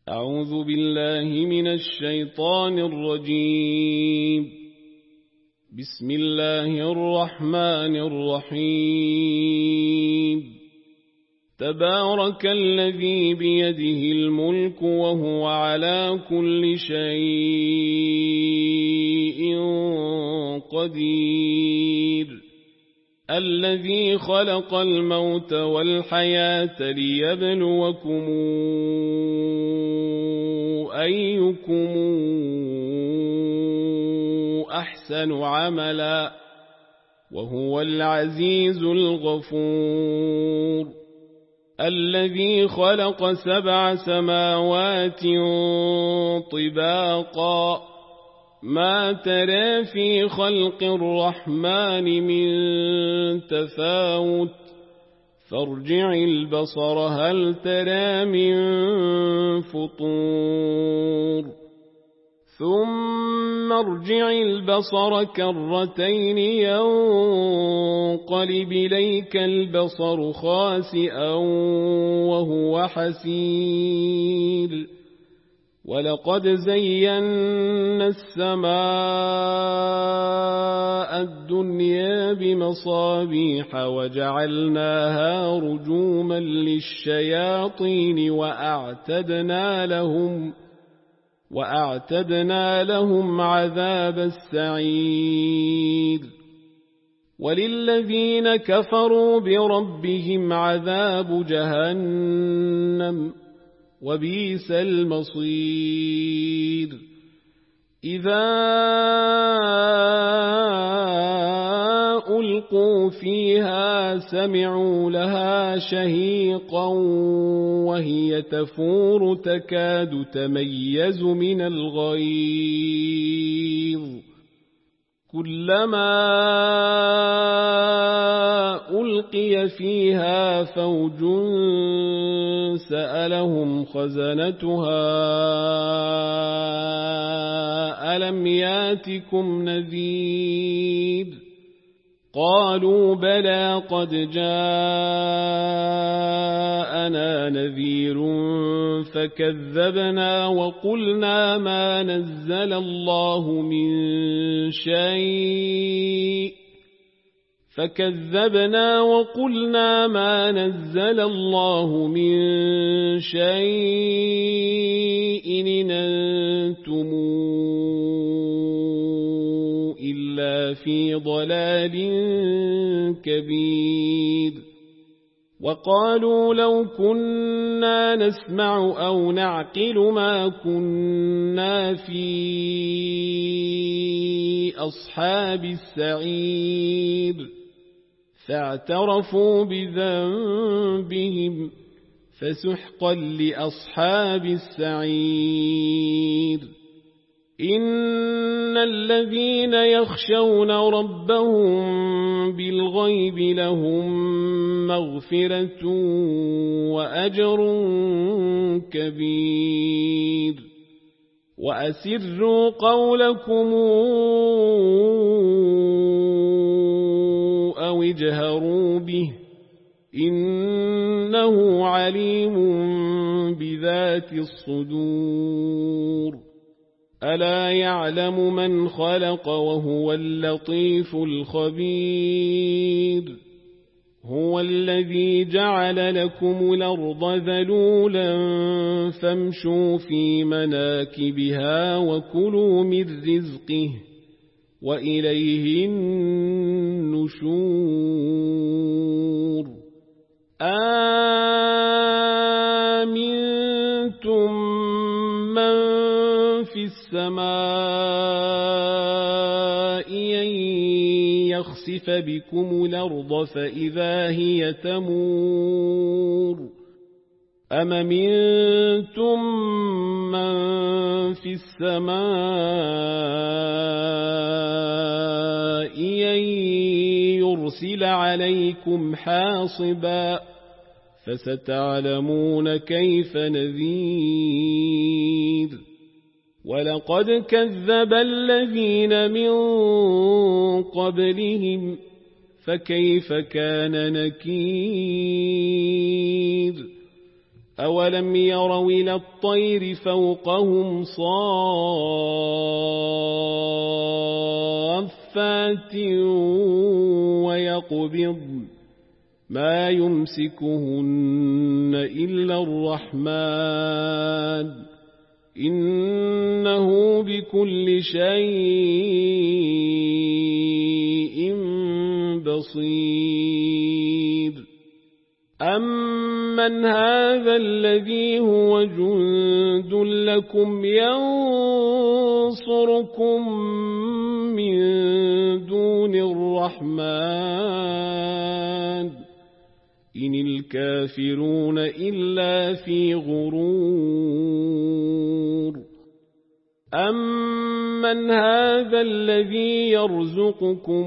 أعوذ بالله من الشيطان الرجيم. بسم الله الرحمن الرحيم. تبارك الذي بيده الملك وهو على كل شيء قدير. الذي خلق الموت والحياة ليبلوكم أيكم أحسن عملا وهو العزيز الغفور. الذي خلق 7 سماوات طباقا ما ترى في خلق الرحمن من تفاوت فارجع البصر هل ترى من فطور ثم ارجع البصر كرتين ينقلب إليك البصر خاسئا وهو حسير. ولقد زينا السماء الدنيا بمصابيح وجعلناها رجوما للشياطين وأعتدنا لهم عذاب السعير. وللذين كفروا بربهم عذاب جهنم وبئس المصير. إذا ألقوا فيها سمعوا لها شهيقا وهي تفور تكاد تميز من الغيظ. كلما ألقي فيها فوج سألهم خزنتها ألم ياتكم نذير قالوا بلى قد جاءنا نذير فكذبنا وقلنا ما نزل الله من شيء إن أنتم إلا في ضلال كبير. وقالوا لو كنا نسمع أو نعقل ما كنا في أصحاب السعير. فاعترفوا بذنبهم فسحقا لأصحاب السعير. إن الذين يخشون ربهم بالغيب لهم مغفرة وأجر كبير. وأسروا قولكم أو اجهروا به إنه عليم بذات الصدور. ألا يعلم من خلق وهو اللطيف الخبير. هو الذي جعل لكم الأرض ذلولا فامشوا في مناكبها وكلوا من رزقه وإليه النشور. آمنتم من في السماء أن يخسف بكم الأرض فإذا هي تمور أم أمنتم من في السماء أن يرسل عليكم حاصبا فستعلمون كيف نذير. ولقد كذب الذين من قبلهم فكيف كان نكير. أولم يروا إلى الطير فوقهم صافات ويقبضن ما يمسكهن إلا الرحمن إنه بكل شيء بصير أمن هذا الذي هو جند لكم ينصركم من دون الرحمن إن الكافرون إلا في غرور أمن هذا الذي يرزقكم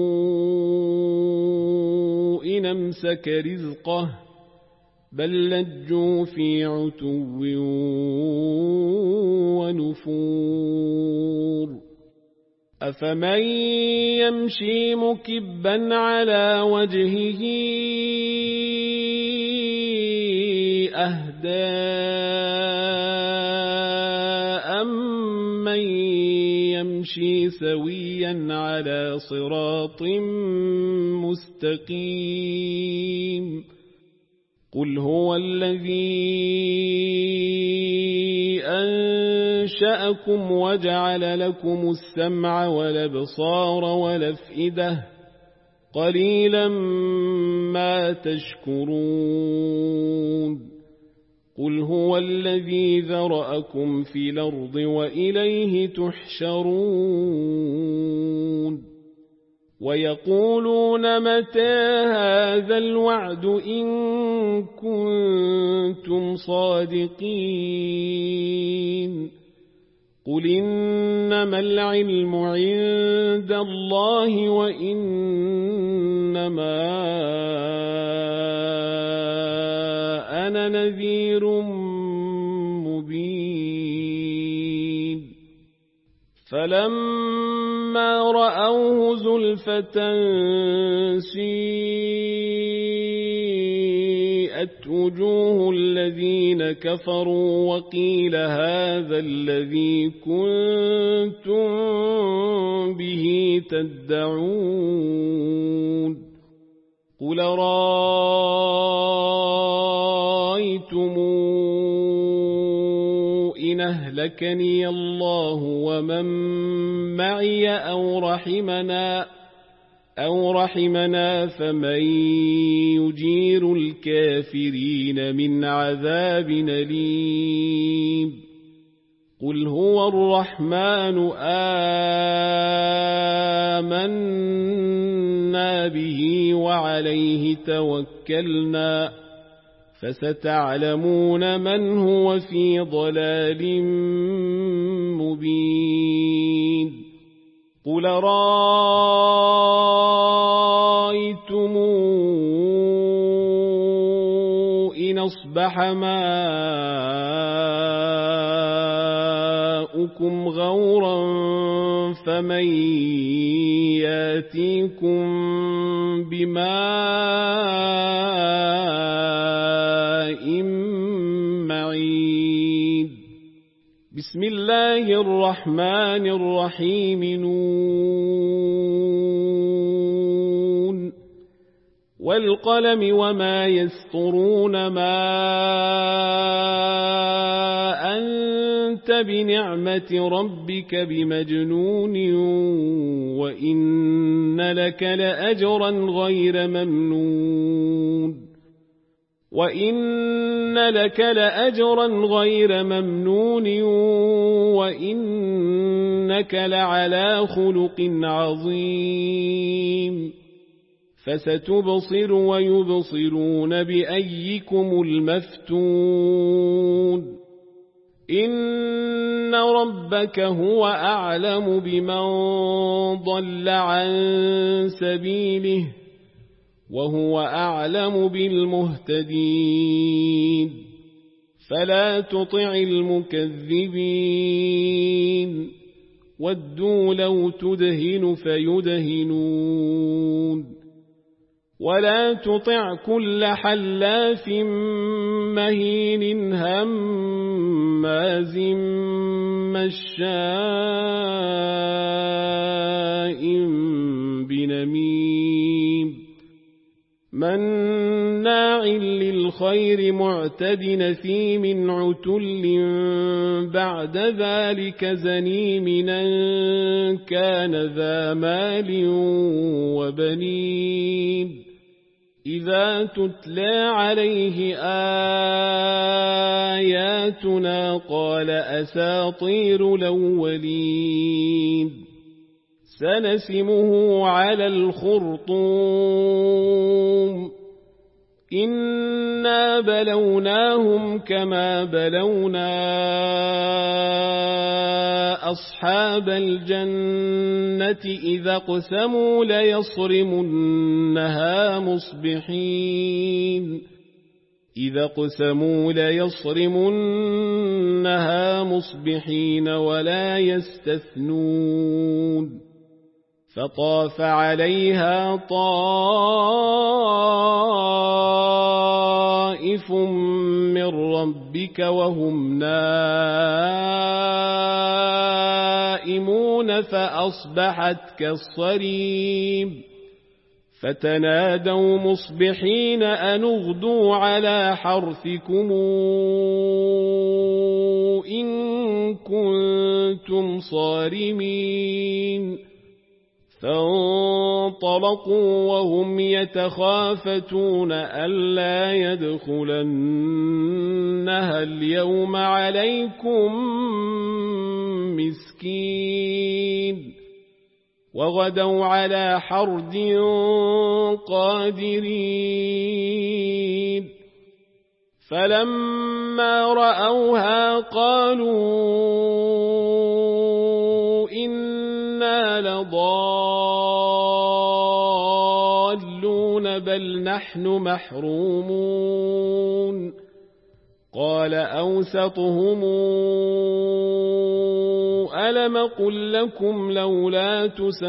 إن أمسك رزقه بل لجوا في عتو ونفور أفمن يمشي مكبا على وجهه أهدى أمن يمشي سويا على صراط مستقيم قل هو الذي أنشأكم وجعل لكم السمع والأبصار والأفئدة قليلا ما تشكرون قل هو الذي ذرأكم في الأرض وإليه تحشرون ويقولون متى هذا الوعد إن كنتم صادقين قل إنما العلم عند الله وإنما أنا نذير مبين فلما رأوه زلفة سيئت وجوه الذين كفروا وقيل هذا الذي كنتم به تدعون قل رأيتم إن أهلكني الله ومن معي أو رحمنا فمن يجير الكافرين من عذاب أليم قل هو الرحمن آمنا به وعليه توكلنا فستعلمون من هو في ضلال مبين قل رأيتم إن أصبح ماؤكم غورا فمن ياتيكم بماء معين بسم الله الرحمن الرحيم نون والقلم وما يسطرون ما أنت بنعمة ربك بمجنون وإن لك لأجرا غير ممنون وإنك لعلى خلق عظيم فستبصر ويبصرون بأيكم المفتون إن ربك هو أعلم بمن ضل عن سبيله وهو أعلم بالمهتدين فلا تطع المكذبين ودوا لو تدهن فيدهنون ولا تطع كل حلاف مهين هماز مشاء بنميم مناع للخير معتد نثيم عتل بعد ذلك زنيم أن كان ذا مال وبنين إذا تتلى عليه آياتنا قال أساطير الأولين سنسمه على الخرطوم إنا بلوناهم كما بلونا أصحاب الجنة إذا اقسموا ليصرمنها مصبحين ولا يستثنون فطاف عليها طائف من ربك وهم نائمون فأصبحت كالصريم فتنادوا مصبحين أن اغدوا على حرثكم إن كنتم صارمين فانطلقوا وهم يتخافتون ألا يدخلنها اليوم عليكم مسكين وغدوا على حرد قادرين فلما رأوها قالوا إنا لضالون بل نحن محرومون قال أوسطهم ألم قل لكم لولا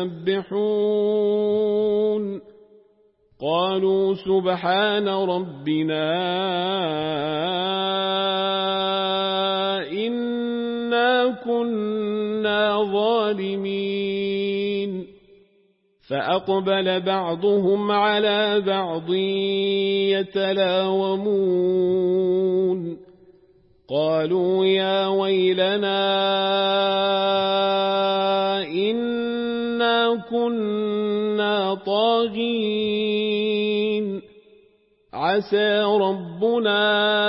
تسبحون قالوا سبحان ربنا إنا كنا ظالمين فأقبل بعضهم على بعض يتلاومون قالوا يا ويلنا إنا كنا طاغين عسى ربنا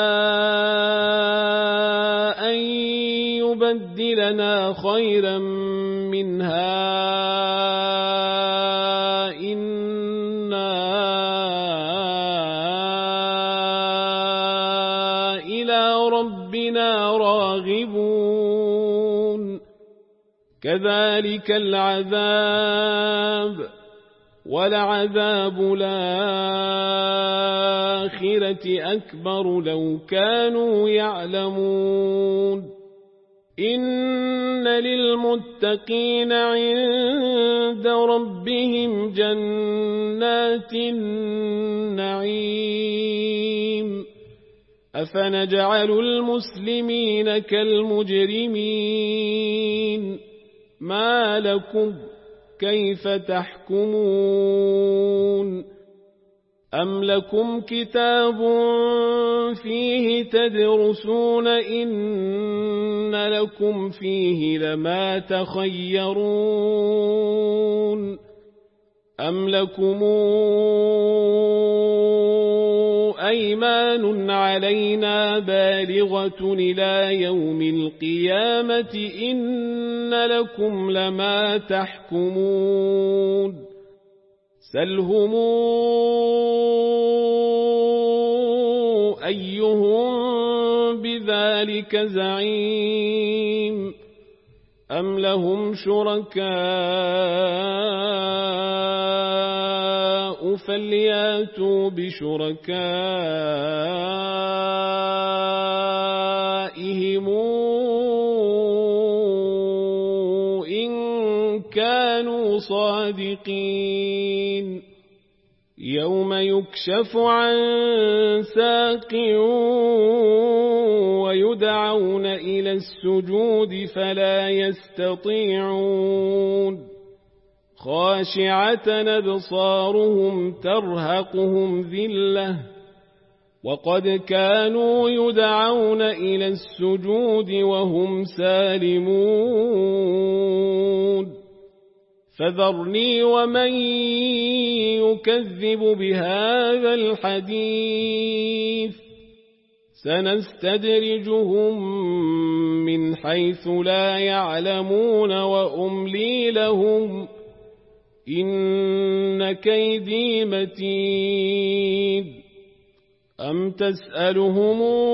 أن يبدلنا خيرا منها إنا إلى ربنا راغبون كذلك العذاب ولعذاب الآخرة أكبر لو كانوا يعلمون إن للمتقين عند ربهم جنات النعيم أفنجعل المسلمين كالمجرمين ما لكم كيف تحكمون أم لكم كتاب فيه تدرسون إن لكم فيه لما تخيرون أم لكم أيمان علينا بالغة إلى يوم القيامة إن لكم لما تحكمون سلهم أيهم بذلك زعيم أم لهم شركاء فلياتوا بشركائهم إن كانوا صادقين يوم يكشف عن ساق ويدعون إلى السجود فلا يستطيعون خاشعة أبصارهم ترهقهم ذلة وقد كانوا يدعون إلى السجود وهم سالمون فذرني ومن يكذب بهذا الحديث سنستدرجهم من حيث لا يعلمون وأملي لهم إن كيدي متين أم تسألهم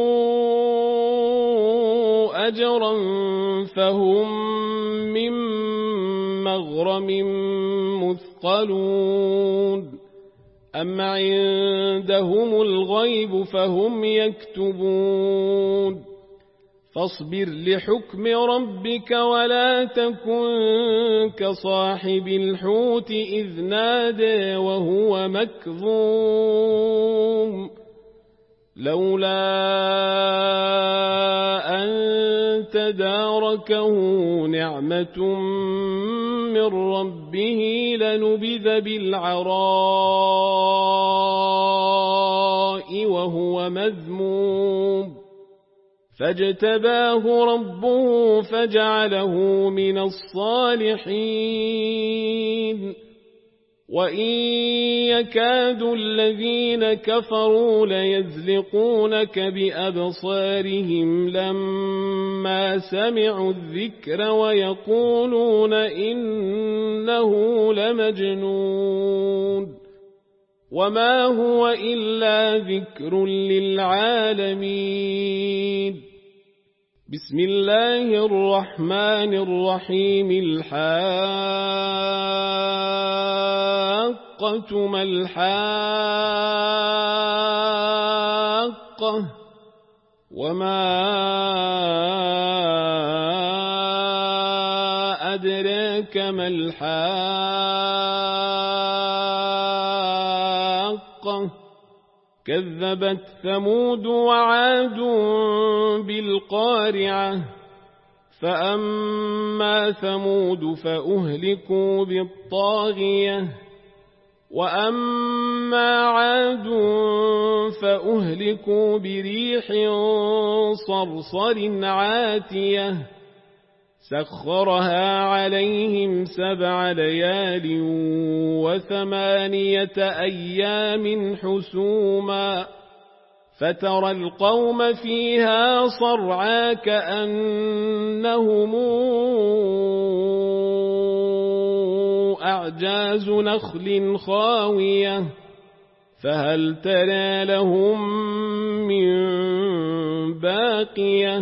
أجرا فهم من مغرم مثقلون أم عندهم الغيب فهم يكتبون فاصبر لحكم ربك ولا تكن كصاحب الحوت إذ نادى وهو مكظوم لولا أن تداركه نعمة من ربه لنبذ بالعراء وهو مذموم فاجتباه ربه فجعله من الصالحين وإن يكاد الذين كفروا ليزلقونك بأبصارهم لما سمعوا الذكر ويقولون إنه لمجنون وما هو إلا ذكر للعالمين بسم الله الرحمن الرحيم الحاقة ما الحاقة وما أدراك ما الحاقة كذبت ثمود وعاد بالقارعة فأما ثمود فأهلكوا بالطاغية وأما عاد فأهلكوا بريح صرصر عاتية سخرها عليهم 7 ليال و8 أيام حسوما فترى القوم فيها صرعا كأنهم أعجاز نخل خاوية فهل ترى لهم من باقية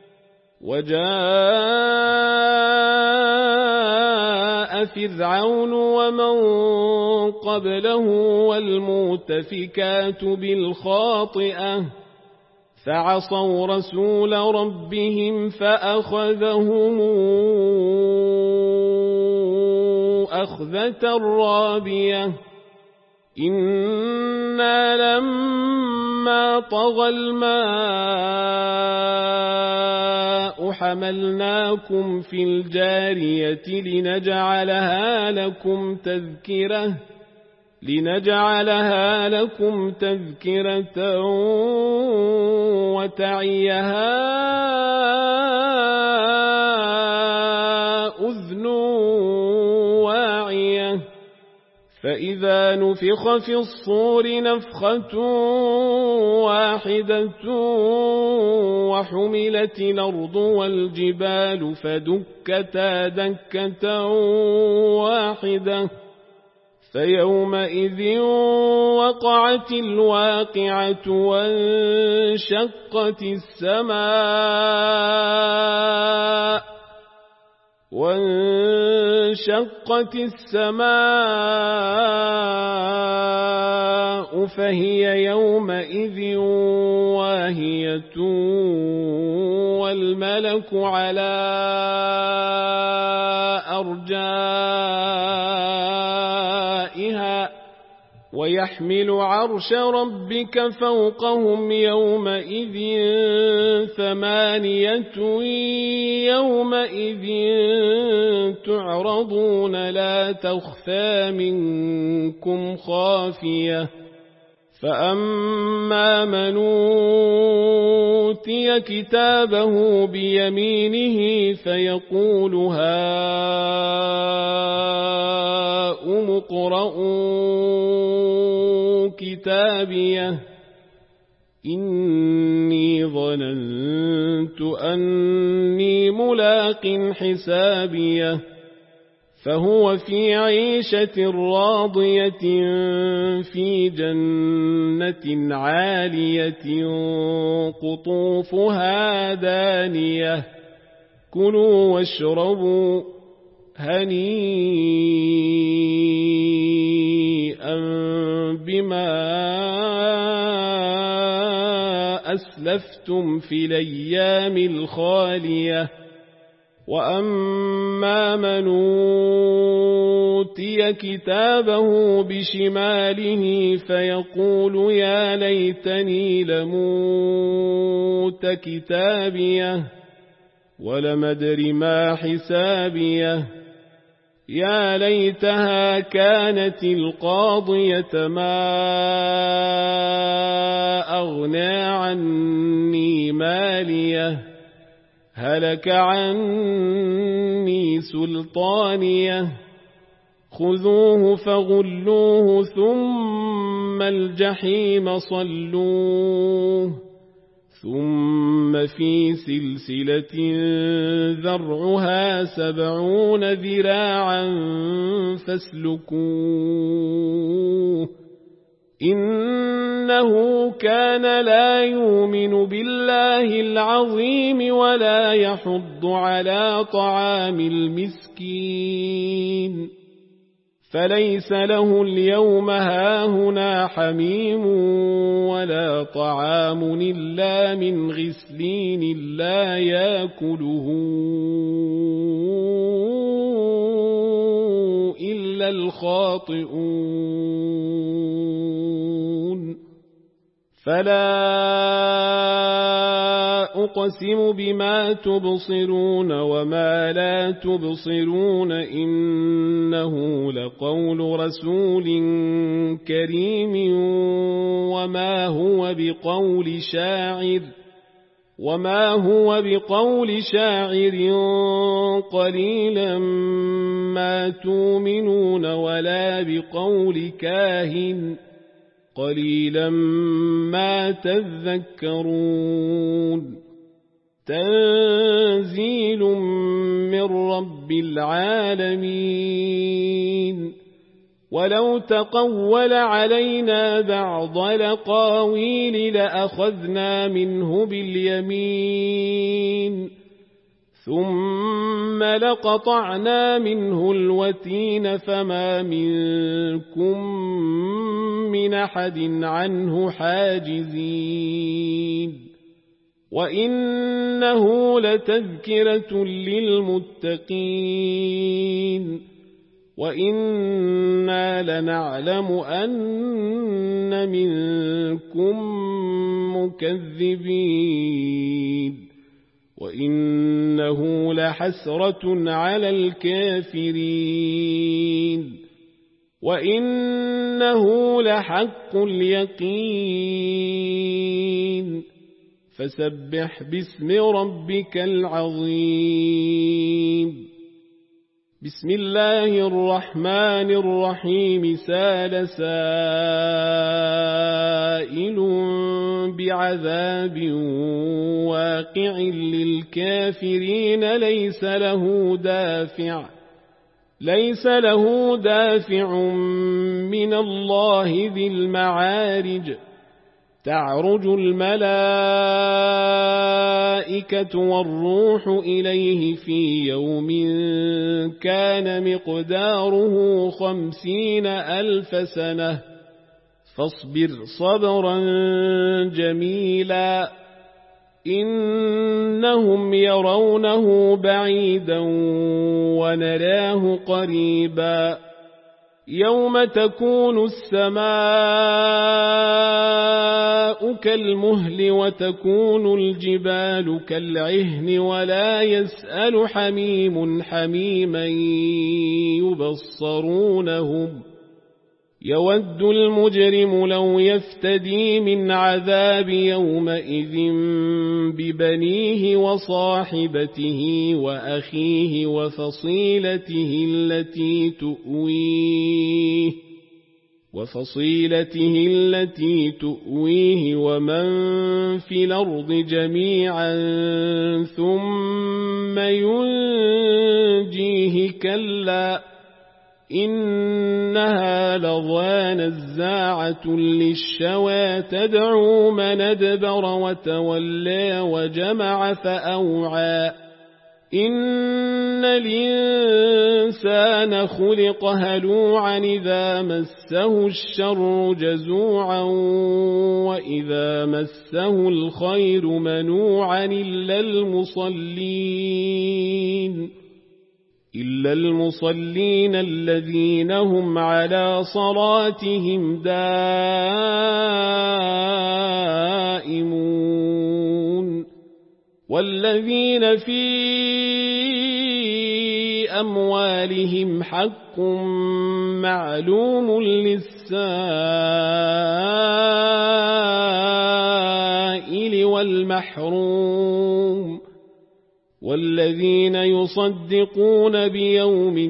وجاء فرعون ومن قبله والمؤتفكات بالخاطئة فعصوا رسول ربهم فأخذهم أخذة رابية إنا لما طغى الماء حملناكم في الجارية لنجعلها لكم تذكرة وتعيها أذن واعية فإذا نفخ في الصور نفخة واحدة وحملت الأرض والجبال فدكتا دكة واحدة فيومئذ وقعت الواقعة وانشقت السماء فهي يومئذ واهية والملك على أرجائها ويحمل عرش ربك فوقهم يومئذ 8 يومئذ تعرضون لا تخفى منكم خافية فأما من أوتي كتابه بيمينه فيقول هاؤم اقرءوا كتابيه إني ظننت أني ملاق حسابيه فهو في عيشة راضية في جنة عالية قطوفها دانية كلوا واشربوا هنيئا بما أسلفتم في الأيام الخالية وأما من أوتي كتابه بشماله فيقول يا ليتني لموت كتابيه ولم أدر ما حسابيه يا ليتها كانت القاضية ما أغنى عني ماليه هلك عني سلطانيه خذوه فغلوه ثم الجحيم صلوه ثم في سلسلة ذرعها 70 ذراعا فاسلكوه إنه كان لا يؤمن بالله العظيم ولا يحض على طعام المسكين فليس له اليوم هاهنا حميم ولا طعام إلا من غسلين لا يأكله إلا الخاطئون فلا أقسم بما تبصرون وما لا تبصرون إنه لقول رسول كريم وما هو بقول شاعر قليلا ما تؤمنون ولا بقول كاهن قليلا ما تذكرون تنزيل من رب العالمين ولو تقول علينا بعض الأقاويل لأخذنا منه باليمين ثم لقطعنا منه الوتين فما منكم من أحد عنه حاجزين وإنه لتذكرة للمتقين وإنا لنعلم أن منكم مكذبين وإنه لحسرة على الكافرين وإنه لحق اليقين فسبح باسم ربك العظيم بسم الله الرحمن الرحيم سال سائل بعذاب واقع للكافرين ليس له دافع من الله ذي المعارج تعرج الملائكة والروح إليه في يوم كان مقداره 50,000 سنة فاصبر صبرا جميلا إنهم يرونه بعيدا ونراه قريبا يوم تكون السماء كالمهل وتكون الجبال كالعهن ولا يسأل حميم حميما يبصرونهم يود المجرم لو يفتدي من عذاب يومئذ ببنيه وصاحبته وأخيه وفصيلته التي تؤويه ومن في الأرض جميعا ثم ينجيه كلا إنها لظى نزاعة للشوى تدعو من أدبر وتولى وجمع فأوعى إن الإنسان خلق هلوعا إذا مسه الشر جزوعا وإذا مسه الخير منوعا إلا المصلين الذين هم على صلاتهم دائمون والذين في أموالهم حق معلوم للسائل والمحروم والذين يصدقون بيوم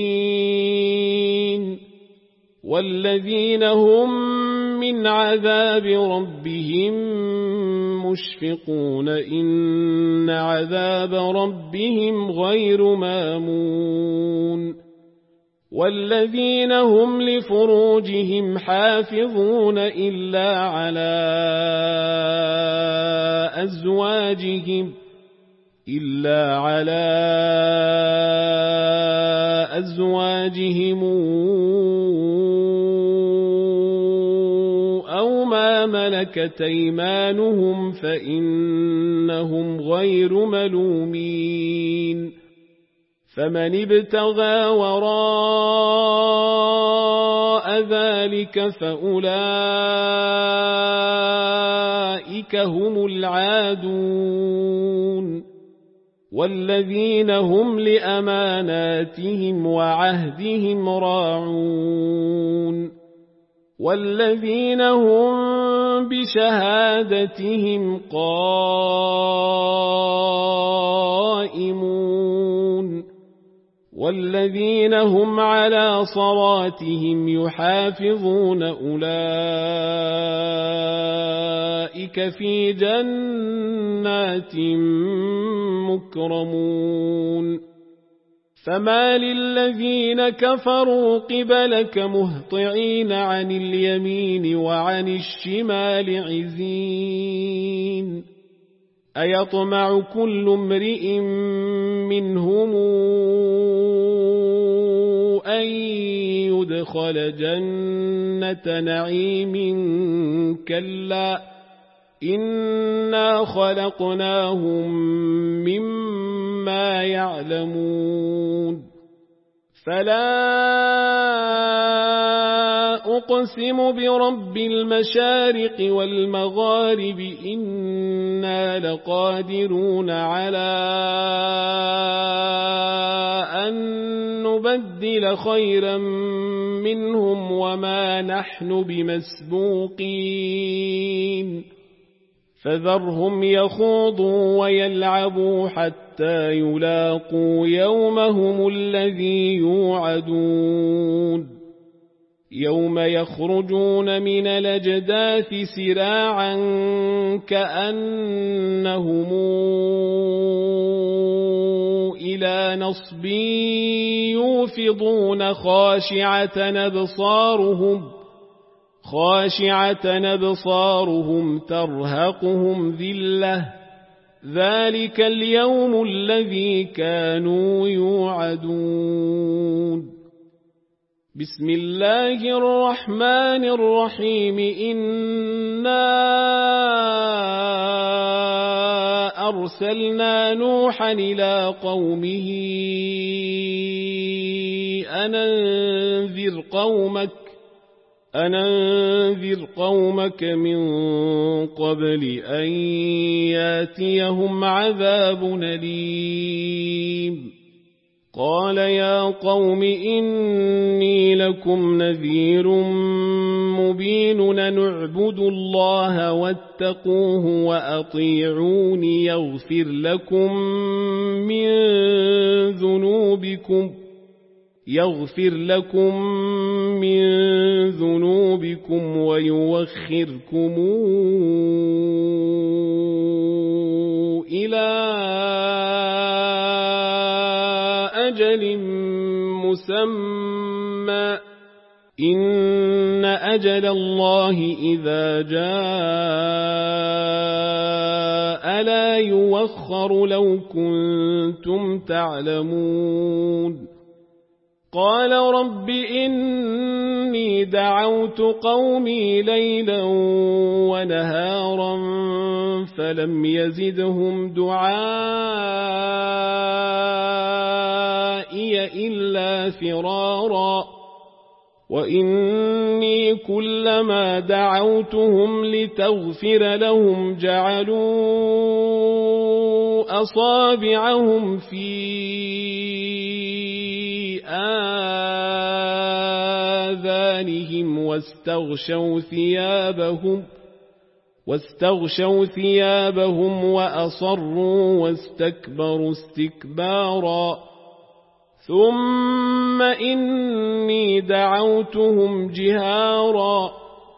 الدين والذين هم من عذاب ربهم مشفقون إن عذاب ربهم غير مامون والذين هم لفروجهم حافظون إلا على أزواجهم أو ما ملكت أيمانهم فإنهم غير ملومين فمن ابتغى وراء ذلك فأولئك هم العادون والذين هم لأماناتهم وعهدهم راعون والذين هم بشهادتهم قائمون والذين هم على صلاتهم يحافظون أولئك في جنات مكرمون فما للذين كفروا قبلك مهطعين عن اليمين وعن الشمال عزين أيطمع كل امرئ منهم أن يدخل جنة نعيم كلا إنا خلقناهم مما يعلمون فلا أقسم برب المشارق والمغارب إنا لقادرون على أن نبدل خيرا منهم وما نحن بمسبوقين فذرهم يخوضوا ويلعبوا حتى يلاقوا يومهم الذي يوعدون يوم يخرجون من الأجداث سراعا كأنهم إلى نصب يوفضون خاشعة أبصارهم ترهقهم ذلة ذلك اليوم الذي كانوا يوعدون بسم الله الرحمن الرحيم إنا أرسلنا نوحا إلى قومه أن أنذر قومك من قبل أن ياتيهم عذاب أليم. قال يا قوم إني لكم نذير مبين نعبدوا الله واتقوه وأطيعوني يغفر لكم من ذنوبكم ويوخركم إلى أجل مسمى إن أجل الله إذا جاء لا يوخر لو كنتم تعلمون. قال رب إني دعوت قومي ليلا ونهارا فلم يزدهم دعائي إلا فرارا وإني كلما دعوتهم لتغفر لهم جعلوا أصابعهم في آذانهم واستغشوا ثيابهم وأصروا واستكبروا استكبارا. ثم إني دعوتهم جهارا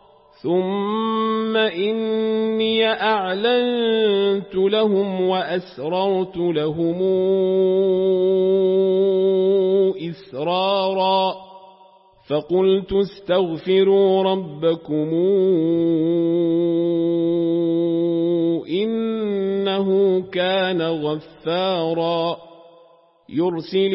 ثم إني أعلنت لهم وأسررت لهم إسرارا فقلت استغفروا ربكم إنه كان غفارا يرسل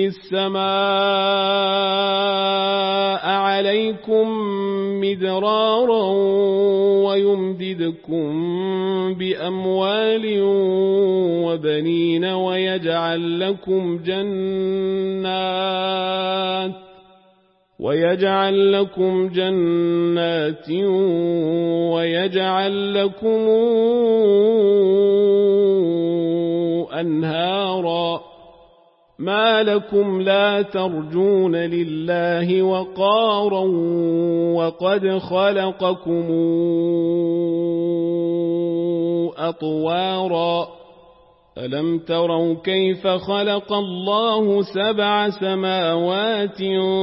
السماء عليكم مدرارا ويمددكم بأموال وبنين ويجعل لكم جنات ويجعل لكم أنهارا. ما لكم لا ترجون لله وقارا وقد خلقكم أطوارا. ألم تروا كيف خلق الله 7 سماوات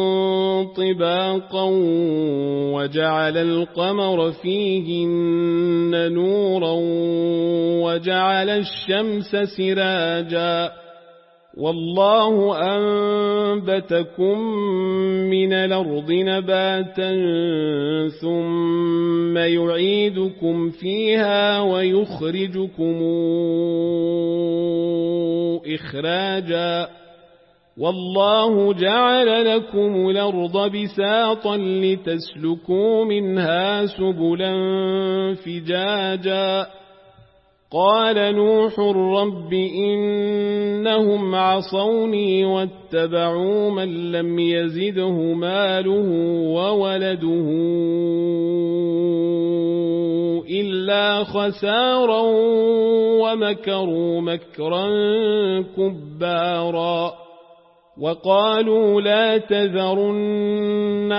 طباقا وجعل القمر فيهن نورا وجعل الشمس سراجا والله أنبتكم من الأرض نباتا ثم يعيدكم فيها ويخرجكم إخراجا والله جعل لكم الأرض بساطا لتسلكوا منها سبلا فجاجا. قال نوح رب إنهم عصوني واتبعوا من لم يزده ماله وولده إلا خسارا ومكروا مكرا كبارا. وقالوا لا تذرن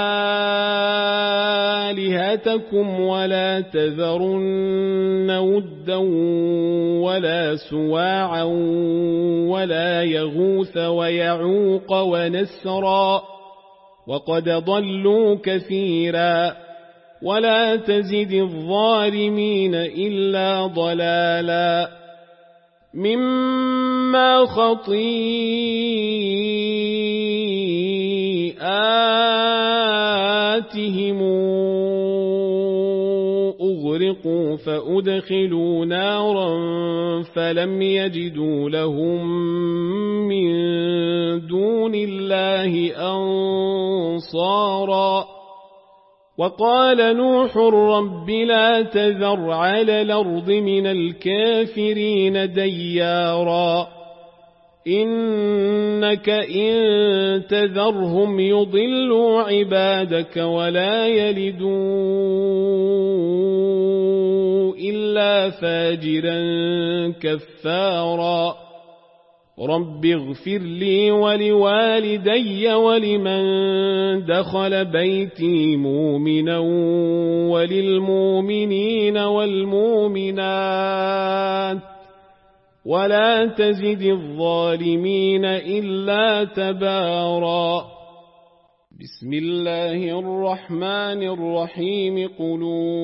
آلهتكم ولا تذرن ودا ولا سواعا ولا يغوث ويعوق ونسرا وقد ضلوا كثيرا ولا تزد الظالمين إلا ضلالا. مما خطيئاتهم أغرقوا فأدخلوا نارا فلم يجدوا لهم من دون الله أنصارا. وقال نوح رب لا تذر على الأرض من الكافرين ديارا إنك إن تذرهم يضلوا عبادك ولا يلدوا إلا فاجرا كفارا رب اغفر لي ولوالدي ولمن دخل بيتي مؤمنا وللمؤمنين والمؤمنات ولا تزد الظالمين إلا تبارا بسم الله الرحمن الرحيم قل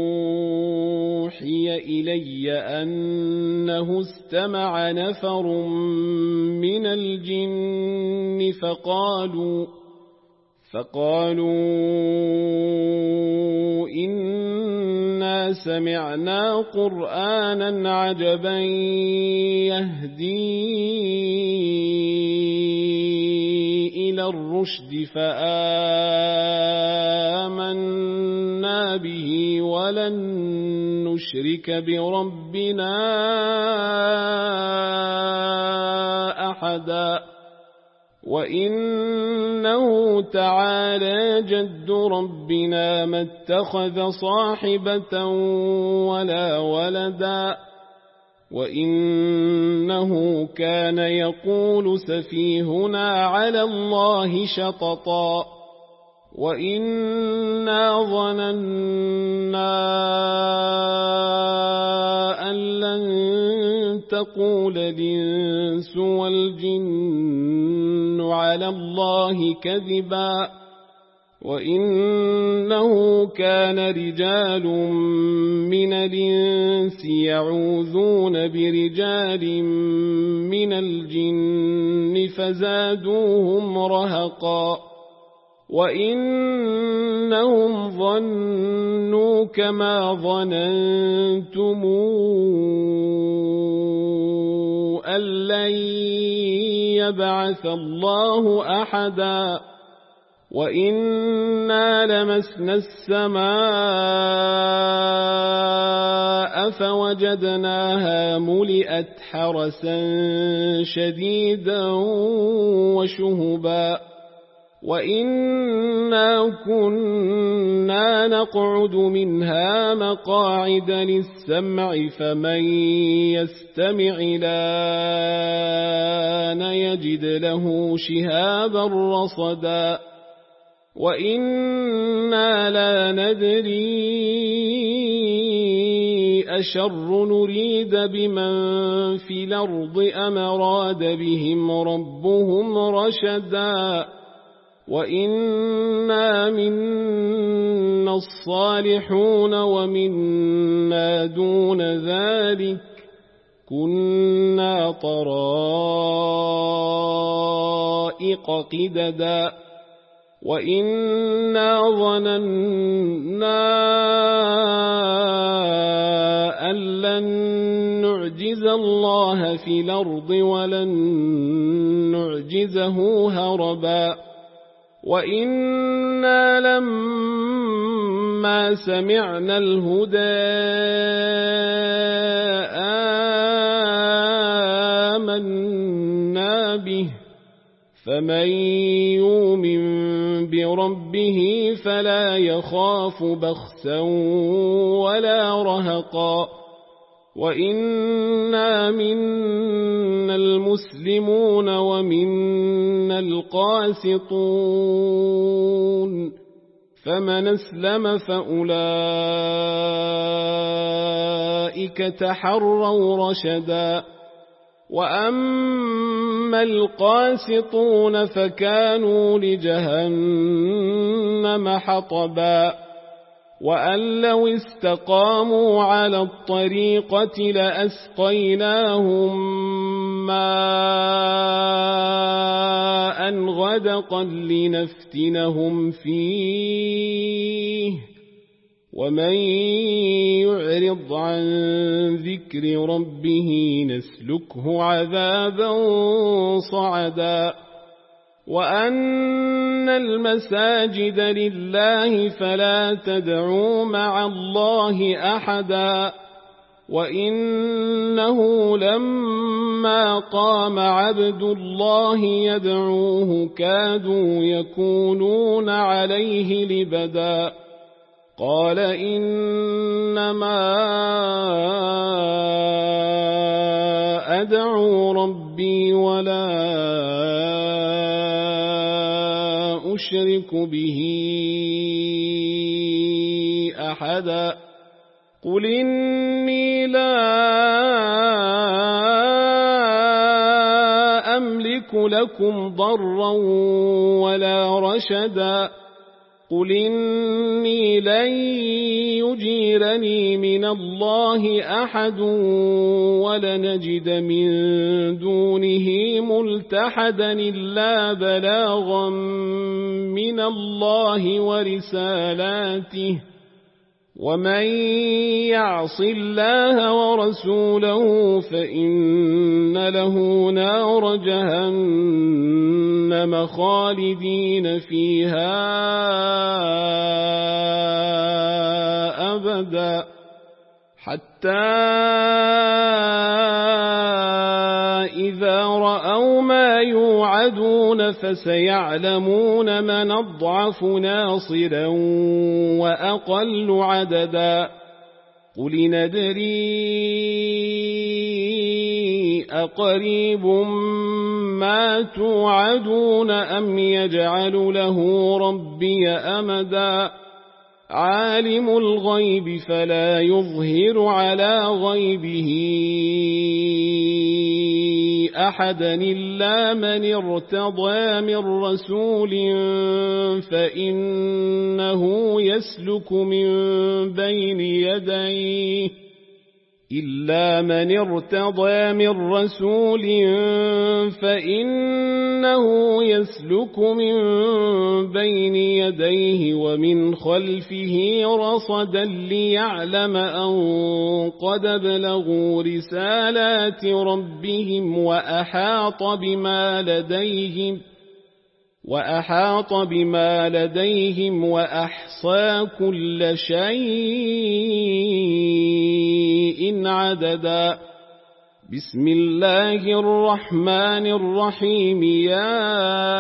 أوحي إلي أنه استمع نفر من الجن فقالوا إنا سمعنا قرآنا عجبا يهدي إلى الرشد فآمنا به ولن نشرك بربنا أحدا وإنه تعالى جد ربنا ما اتخذ صاحبة ولا ولدا وإنه كان يقول سفيهنا على الله شططا وإنا ظننا أن لن تقول الإنس والجن على الله كذبا وإنه كان رجال من الإنس يعوذون برجال من الجن فزادوهم رهقا وإنهم ظنوا كما ظننتم أن لن يبعث الله أحدا وإنا لمسنا السماء فوجدناها ملئت حرسا شديدا وشهبا وإنا كنا نقعد منها مقاعد للسمع فمن يستمع الآن يجد له شهابا رصدا وإنا لا ندري أشر نريد بمن في الأرض أم أراد بهم ربهم رشدا وإنا منا الصالحون ومنا دون ذلك كنا طرائق قددا وإنا ظننا أن لن نعجز الله في الأرض ولن نعجزه هربا وإنا لما سمعنا الهدى آمنا به فمن يؤمن بربه فلا يخاف بخسا ولا رهقا وإنا منا المسلمون ومنا القاسطون فمن أسلم فأولئك تحروا رشدا وأما القاسطون فكانوا لجهنم حطبا وأن لو استقاموا على الطريقة لأسقيناهم ماء غدقا لنفتنهم فيه ومن يعرض عن ذكر ربه نسلكه عذابا صعدا وأن المساجد لله فلا تدعوا مع الله أحدا وإنه لما قام عبد الله يدعوه كادوا يكونون عليه لبدا قال إنما أدعو ربي ولا أشرك به أحدا قل إني لا أملك لكم ضرا ولا رشدا قل إني لن يجيرني من الله أحد ولنجد من دونه ملتحدا إلا بلاغا من الله ورسالاته ومن يعص الله ورسوله فإن له نار جهنم خالدين فيها أبدا حتى إذا رأوا ما يوعدون فسيعلمون من أضعف ناصرا وأقل عددا قل ندري أقريب ما توعدون أم يجعل له ربي أمدا عالم الغيب فلا يظهر على غيبه أحدا إلا من ارتضى من رسول فإنه يسلك من بين يديه ومن خلفه رصدا ليعلم أن قد بلغوا رسالات ربهم وأحاط بما لديهم وأحصى كل شيء عددا بسم الله الرحمن الرحيم يا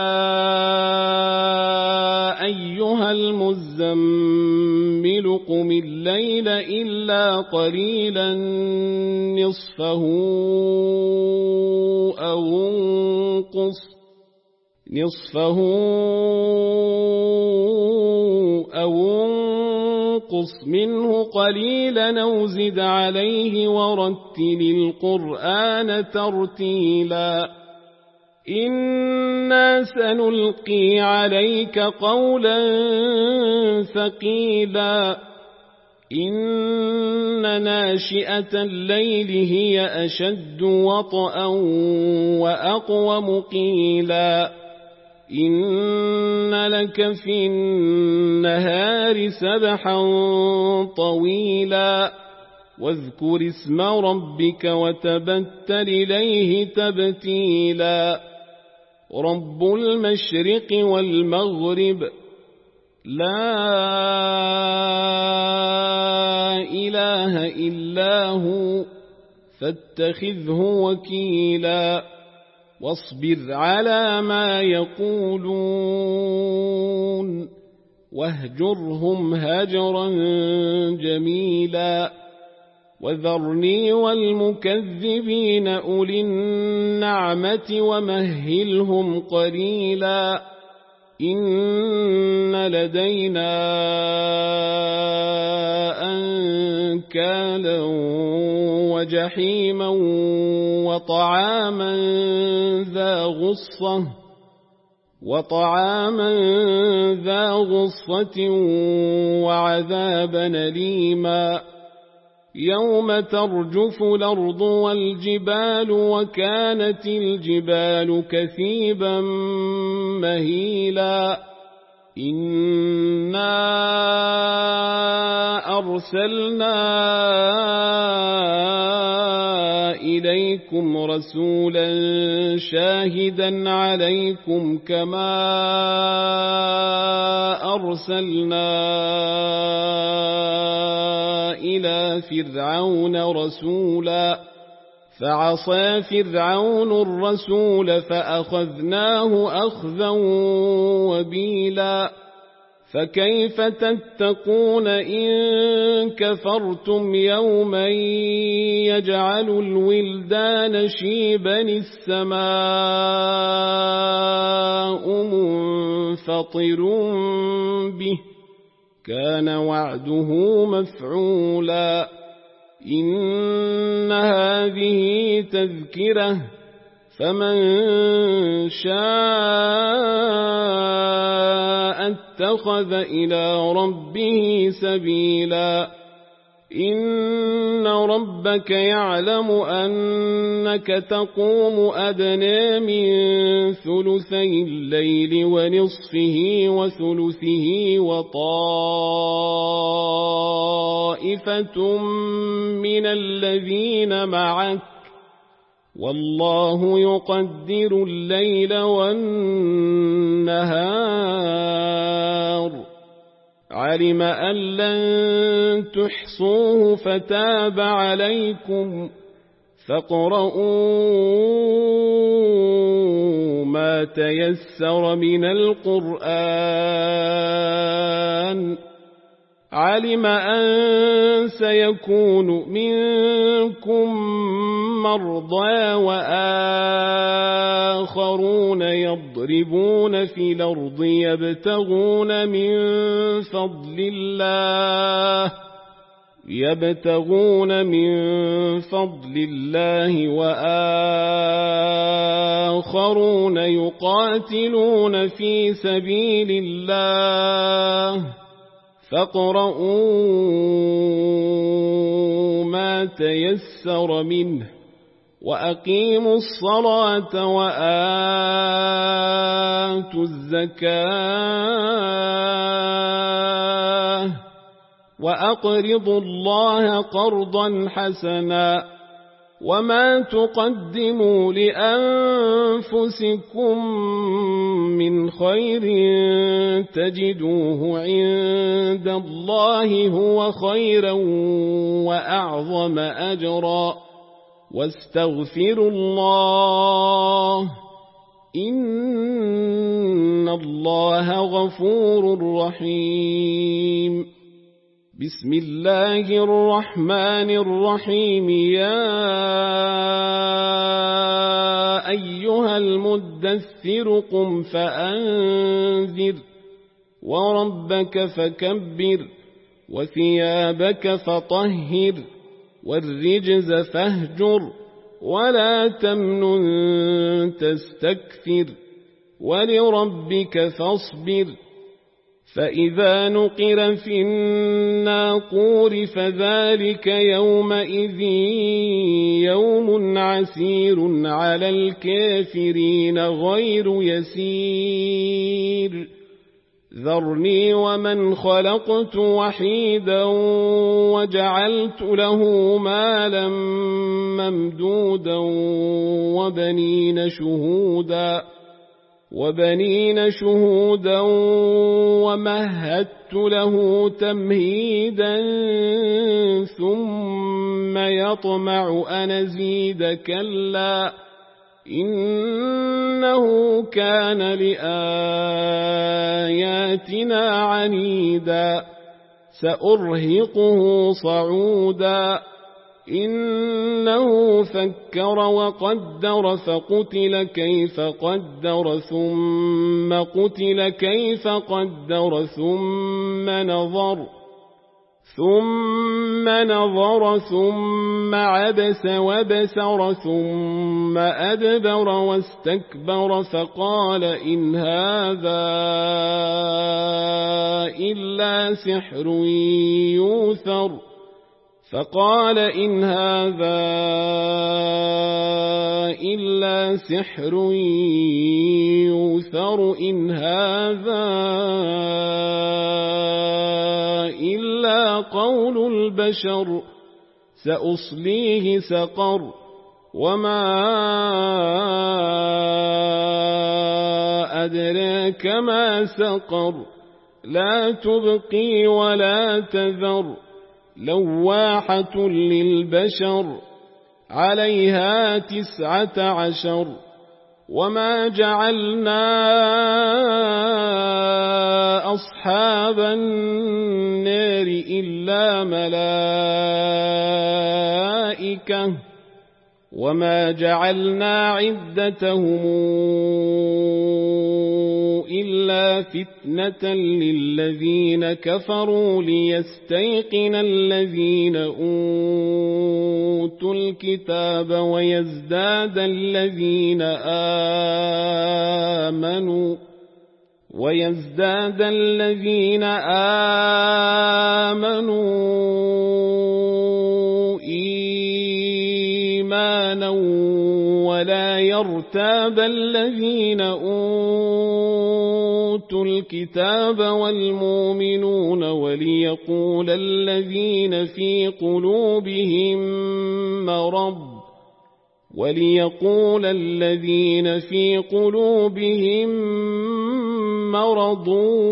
أيها المزمل قم الليل إلا قليلا نصفه أو انقص منه قليلا أو زد عليه ورتل القرآن ترتيلا إنا سنلقي عليك قولا ثقيلا إن ناشئة الليل هي أشد وطئا وأقوم قيلا إن لك في النهار سبحا طويلا واذكر اسم ربك وتبتل إليه تبتيلا رب المشرق والمغرب لا إله إلا هو فاتخذه وكيلا واصبر على ما يقولون واهجرهم هجرا جميلا وذرني والمكذبين أولي النعمة ومهلهم قليلا إن لدينا أنكالا وجحيما وطعاما ذا غصة وعذابا أليما يوم ترجف الأرض والجبال وكانت الجبال كثيبا مهيلا إنا أرسلنا إليكم رسولا شاهدا عليكم كما أرسلنا إلى فرعون رسولا فعصى فرعون الرسول فأخذناه أخذا وبيلا فكيف تتقون إن كفرتم يوما يجعل الولدان شيبا السماء منفطر به كان وعده مفعولا إن هذه تذكرة فمن شاء اتخذ إلى ربه سبيلا إن ربك يعلم أنك تقوم أدنى من ثلثي الليل ونصفه وثلثه وطائفة من الذين معك والله يقدر الليل والنهار علم أن لن تحصوه فتاب عليكم فاقرؤوا ما تيسر من القرآن علم أن سيكون منكم مرضى وآخرون يضربون في الأرض يبتغون من فضل الله وآخرون يقاتلون في سبيل الله فاقرؤوا ما تيسر منه وأقيموا الصلاة وآتوا الزكاة وأقرضوا الله قرضا حسنا وما تقدموا لأنفسكم من خير تجدوه عند الله هو خيرا وأعظم أجرا واستغفروا الله إن الله غفور رحيم بسم الله الرحمن الرحيم يا أيها المدثر قم فأنذر وربك فكبر وثيابك فطهر والرجز فاهجر ولا تمنن تستكثر ولربك فاصبر فإذا نقر في الناقور فذلك يومئذ يوم عسير على الكافرين غير يسير ذرني ومن خلقت وحيدا وجعلت له مالا ممدودا وبنين شهودا ومهدت له تمهيدا ثم يطمع أن أزيد كلا إنه كان لآياتنا عنيدا سأرهقه صعودا إنه فكر وقدر فقتل كيف قدر ثم قتل كيف قدر ثم نظر ثم عبس وبسر ثم أدبر واستكبر فقال إن هذا إلا سحر يوثر إن هذا إلا قول البشر سأصليه سقر وما أدراك ما سقر لا تبقي ولا تذر لواحة للبشر عليها 19 وما جعلنا أصحاب النار إلا ملائكة وما جعلنا عدتهم إلا فتنة للذين كفروا ليستيقن الذين أوتوا الكتاب ويزداد الذين آمنوا إيمانا ولا يرتاب الذين أوتوا الكتاب والمؤمنون وليقول الذين في قلوبهم مرض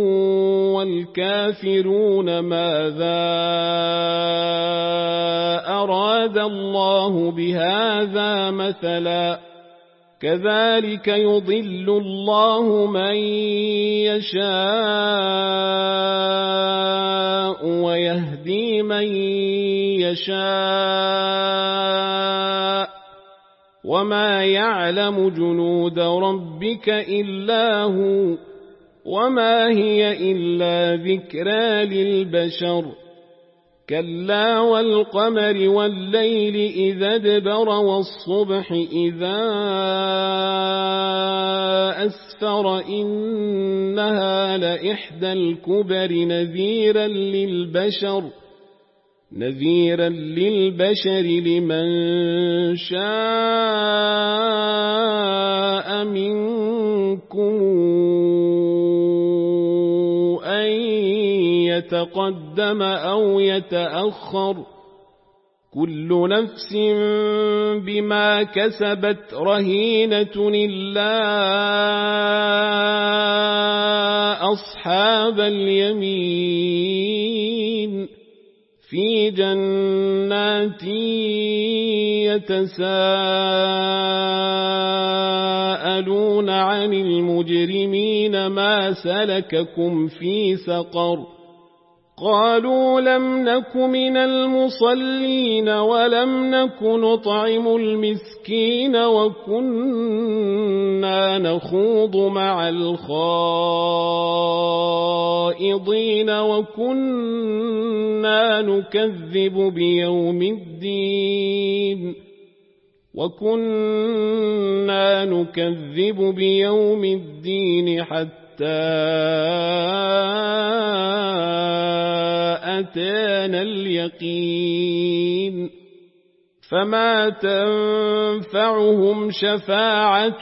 والكافرون ماذا أراد الله بهذا مثلا كذلك يضل الله من يشاء ويهدي من يشاء وما يعلم جنود ربك إلا هو وما هي إلا ذكرى للبشر كلا والقمر والليل إذا ادبر والصبح إذا أسفر إنها لإحدى الكبر نذيرا للبشر لمن شاء منكم أن يتقدم أو يتأخر كل نفس بما كسبت رهينة إلا أصحاب اليمين في جنات يتساءلون عن المجرمين ما سلككم في سقر قالوا لم نك من المصلين ولم نك نطعم المسكين وكنا نخوض مع الخائضين وكنا نكذب بيوم الدين حتى أتانا اليقين فما تنفعهم شفاعة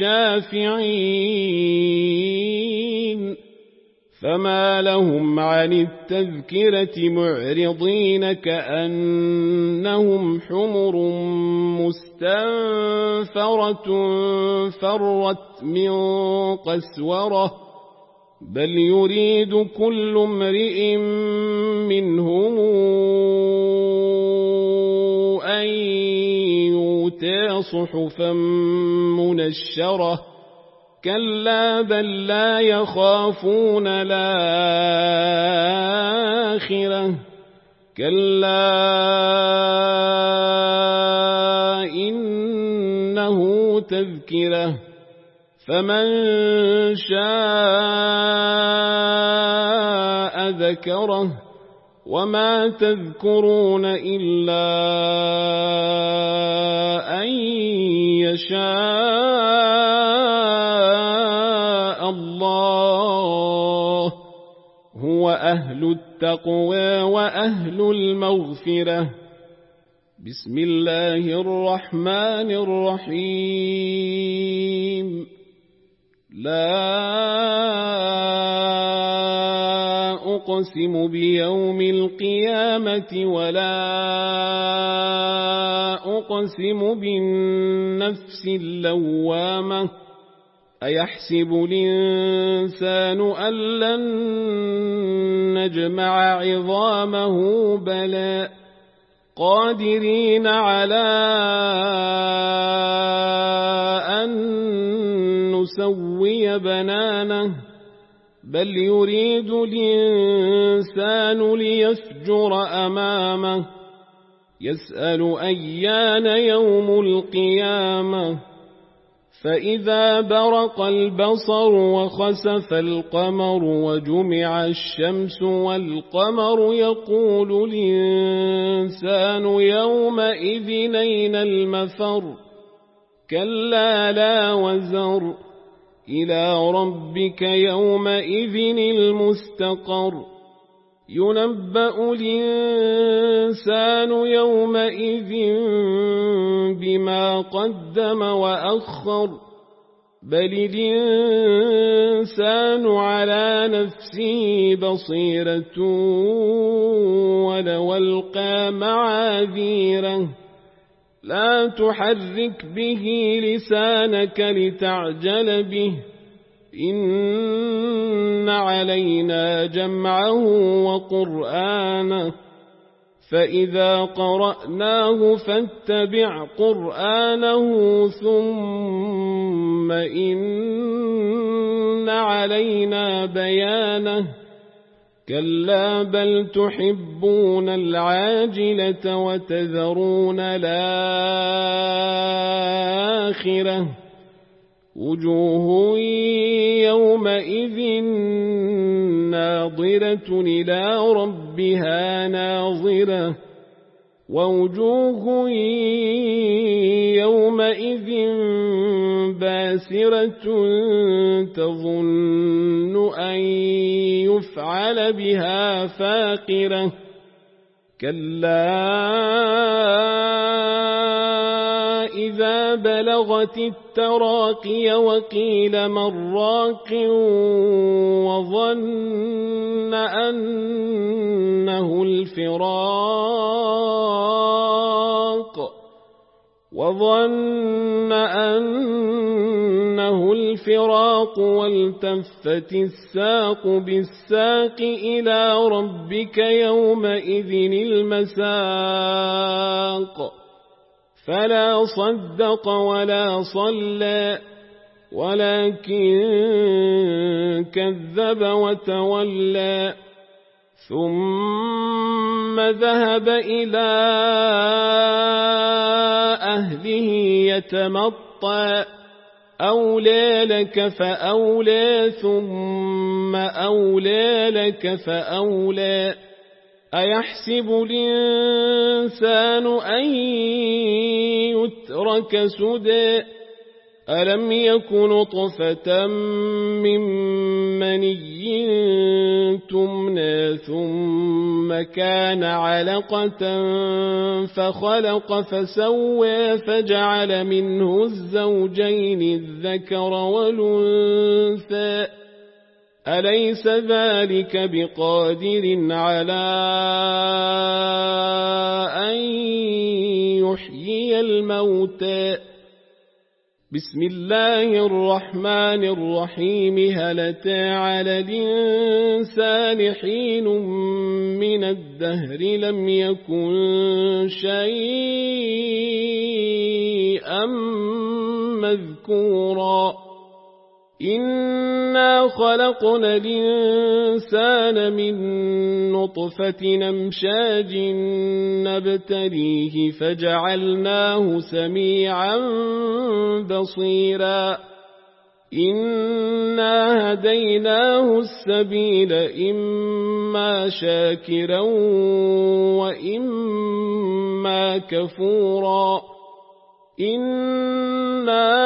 الشافعين فما لهم عن التذكرة معرضين كأنهم حمر مستنفرة فرت من قسورة بل يريد كل امرئ منهم أن يؤتى صحفا منشرة كلا بل لا يخافون الآخرة كلا إنه تذكرة فمن شاء ذكره وما تذكرون إلا أن يشاء الله هو أهل التقوى وأهل المغفرة بسم الله الرحمن الرحيم لا أقسم بيوم القيامة ولا أقسم بالنفس اللوامة أيحسب الإنسان أن لن نجمع عظامه بلى قادرين على أن نسوي بنانه بل يريد الإنسان ليفجر أمامه يسأل أيان يوم القيامة فإذا برق البصر وخسف القمر وجمع الشمس والقمر يقول الإنسان يومئذ أين المفر كلا لا وزر إلى ربك يومئذ المستقر ينبأ الإنسان يومئذ بما قدم وأخر بل الإنسان على نفسه بصيرة ولو ألقى معاذيره لا تحرك به لسانك لتعجل به إن علينا جمعه وقرآنه فإذا قرأناه فاتبع قرآنه ثم إن علينا بيانه كلا بل تحبون العاجلة وتذرون الآخرة وجوه يومئذ ناظرة إلى ربها ناظرة ووجوه يومئذ باسرة تظن أن يفعل بها فاقرة كلا إذا بلغت التراقي وقيل من راق وظن أنه الفراق والتفت الساق بالساق إلى ربك يومئذ المساق فلا صدق ولا صلى ولكن كذب وتولى ثم ذهب إلى أهله يتمطى أولى لك فأولى ثم أولى لك فأولى أيحسب الإنسان أن يترك سدى ألم يكن نطفة من مني تمنى ثم كان علقة فخلق فسوى فجعل منه الزوجين الذكر والأنثى أليس ذلك بقادر على أن يحيي الموتى بسم الله الرحمن الرحيم هل أتى على الإنسان حين من الدهر لم يكن شيئا مذكورا إنا خلقنا الإنسان من نطفة أمشاج نبتليه فجعلناه سميعا بصيرا إنا هديناه السبيل إما شاكرا وإما كفورا إنا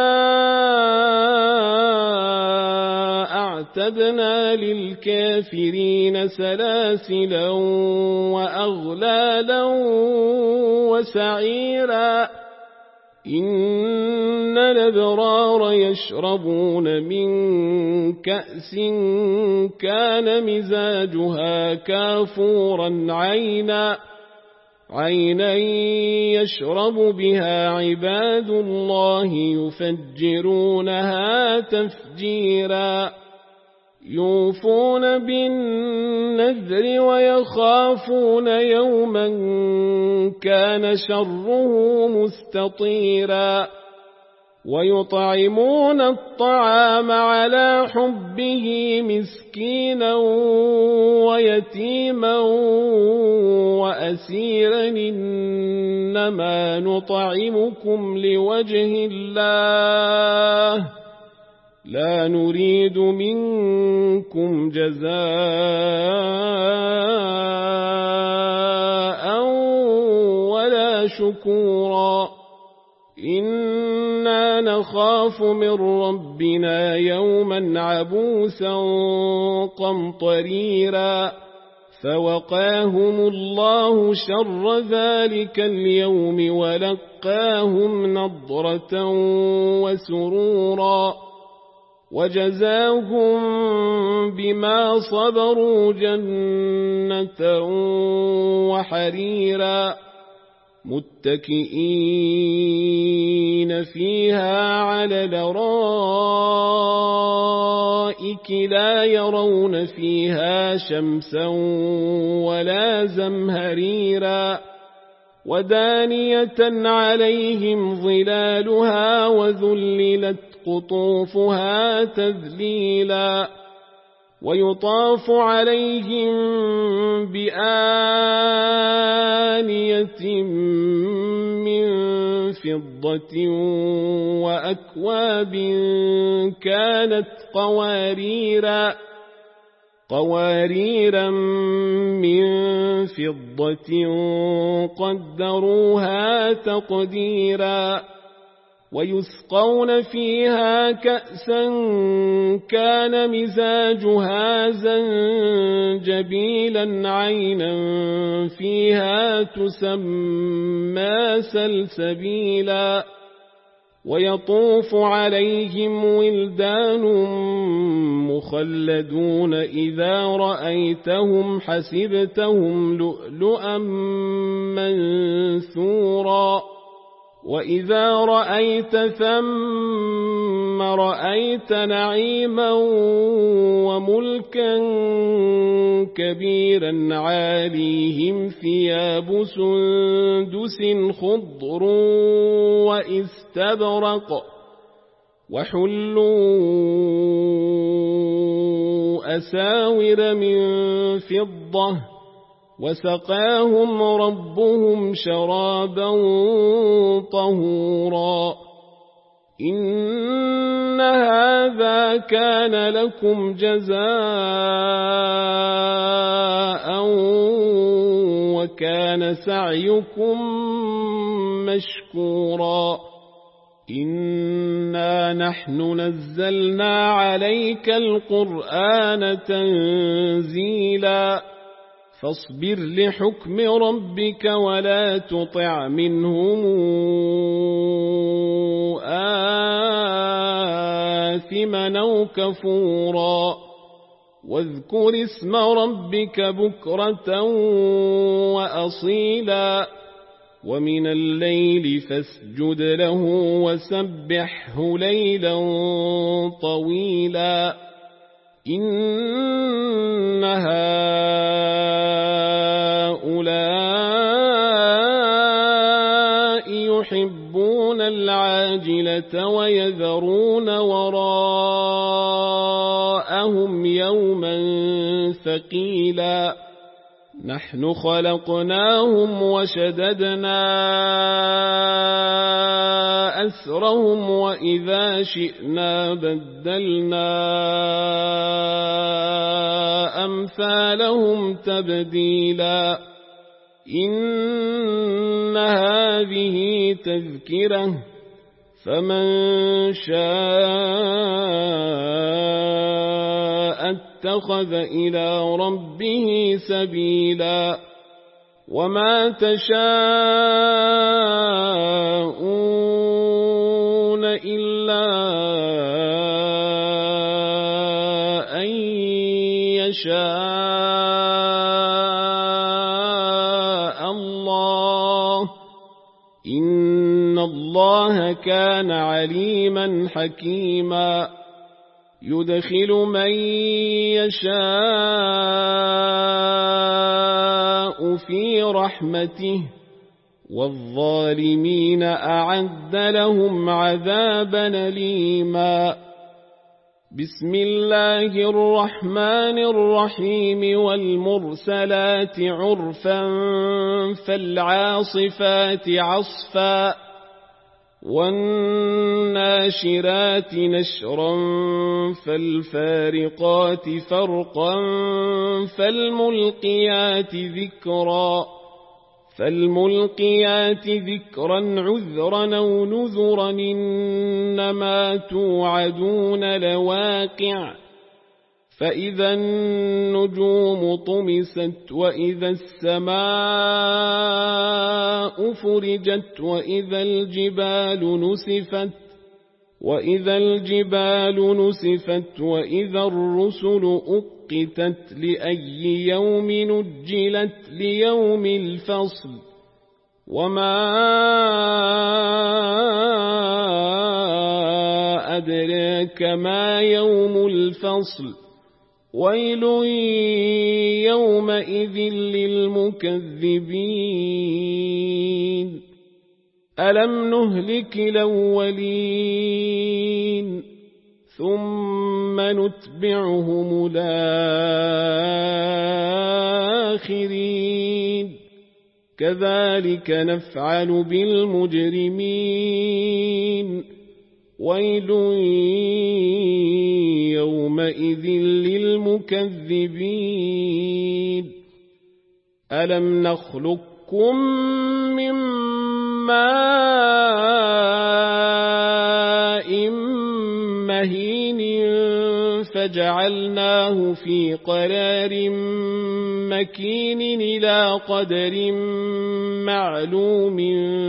أعتدنا للكافرين سلاسلا وأغلالا وسعيرا إن الأبرار يشربون من كأس كان مزاجها كافورا عينا يشرب بها عباد الله يفجرونها تفجيرا يوفون بالنذر ويخافون يوما كان شره مستطيرا ويطعمون الطعام على حبه مسكينا ويتيما وأسيرا إنما نطعمكم لوجه الله لا نريد منكم جزاء ولا شكورا إنا نخاف من ربنا يوما عبوسا قمطريرا فوقاهم الله شر ذلك اليوم ولقاهم نضرة وسرورا وجزاهم بما صبروا جنة وحريرا متكئين فيها على الأرائك لا يرون فيها شمسا ولا زمهريرا ودانية عليهم ظلالها وذللت قطوفها تذليلا ويطاف عليهم بآنية من فضة وأكواب كانت قواريرا من فضة قدروها تقديرا ويسقون فيها كأسا كان مزاجها زنجبيلا عينا فيها تسمى سلسبيلا ويطوف عليهم ولدان مخلدون إذا رأيتهم حسبتهم لؤلؤا منثورا وإذا رأيت ثم رأيت نعيما وملكا كبيرا عاليهم ثياب سندس خضر وإستبرق وحلوا أساور من فضة وسقاهم ربهم شرابا طهورا إن هذا كان لكم جزاء وكان سعيكم مشكورا إنا نحن نزلنا عليك القرآن تنزيلا فاصبر لحكم ربك ولا تطع منهم آثما أو كفورا واذكر اسم ربك بكرة وأصيلا ومن الليل فاسجد له وسبحه ليلا طويلا إن هؤلاء يحبون العاجلة ويذرون وراءهم يوما ثقيلا نحن خلقناهم وشددنا أسرهم وإذا شئنا بدلنا أمثالهم تبديلا إن هذه تذكرة فمن شاء اتخذ إلى ربه سبيلا وما تشاءون يشاء الله إن الله كان عليما حكيما يدخل من يشاء في رحمته والظالمين أعد لهم عذابا أليما بسم الله الرحمن الرحيم والمرسلات عرفا فالعاصفات عصفا والناشرات نشرا فالفارقات فرقا فالملقيات ذكرا عذرا أو نذرا إنما توعدون لواقع فإذا النجوم طمست وإذا السماء فرجت وإذا الجبال نسفت وإذا الرسل أقتت لأي يوم نجلت ليوم الفصل وما أدراك ما يوم الفصل ويل يومئذ للمكذبين ألم نهلك الأولين ثم نتبعهم الآخرين كذلك نفعل بالمجرمين ويل يومئذ للمكذبين ألم نخلقكم من ماء مهين فجعلناه في قرار مكين إلى قدر معلوم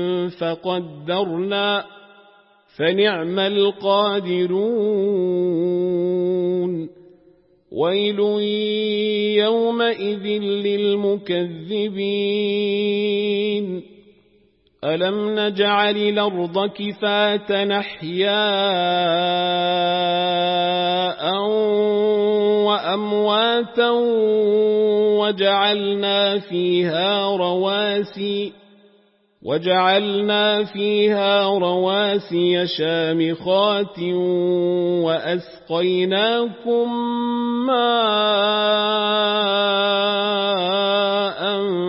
فقدرنا فنعم القادرون ويل يومئذ للمكذبين ألم نجعل الأرض كفاة أحياء وأمواتا وجعلنا فيها رواسي شامخات وأسقيناكم ماء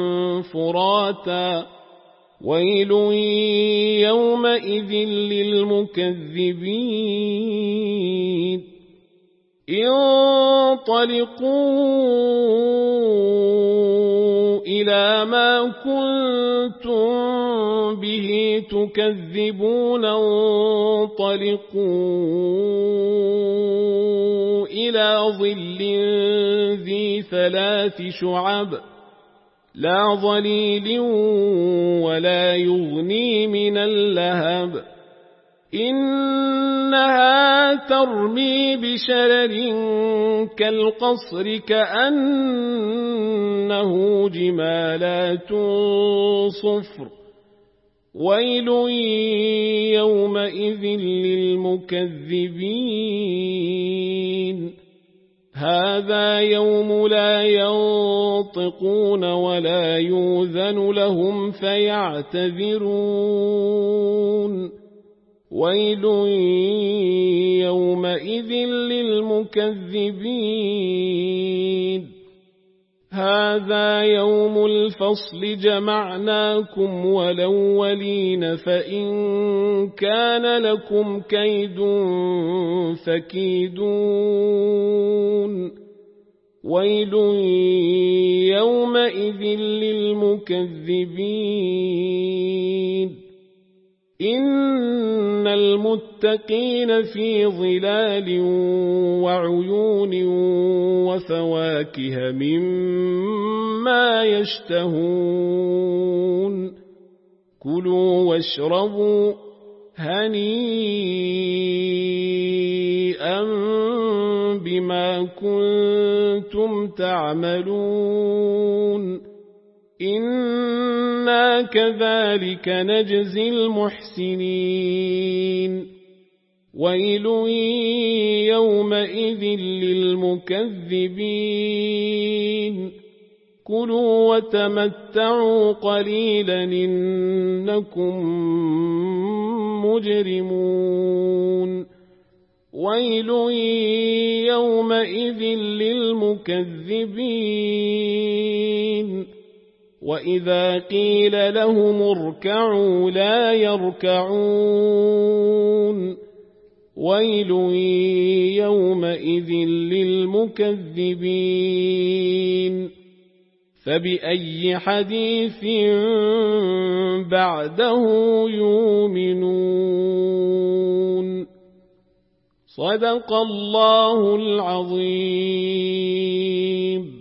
فراتا ويل يومئذ للمكذبين انطلقوا إلى ما كنتم به تكذبون انطلقوا إلى ظل ذي 3 شعب لا ظليل ولا يغني من اللهب إنها ترمي بشرر كالقصر كأنه جمالات صفر ويل يومئذ للمكذبين هذا يوم لا ينطقون ولا يؤذن لهم فيعتذرون ويل يومئذ للمكذبين هذا يوم الفصل جمعناكم والأولين فإن كان لكم كيد فكيدون ويل يومئذ للمكذبين إن المتقين في ظلال وعيون وفواكه مما يشتهون كلوا واشربوا هنيئا بما كنتم تعملون إنا كذلك نجزي المحسنين ويل يومئذ للمكذبين كلوا وتمتعوا قليلا إنكم مجرمون ويل يومئذ للمكذبين وإذا قيل لهم اركعوا لا يركعون ويل يومئذ للمكذبين فبأي حديث بعده يؤمنون صدق الله العظيم.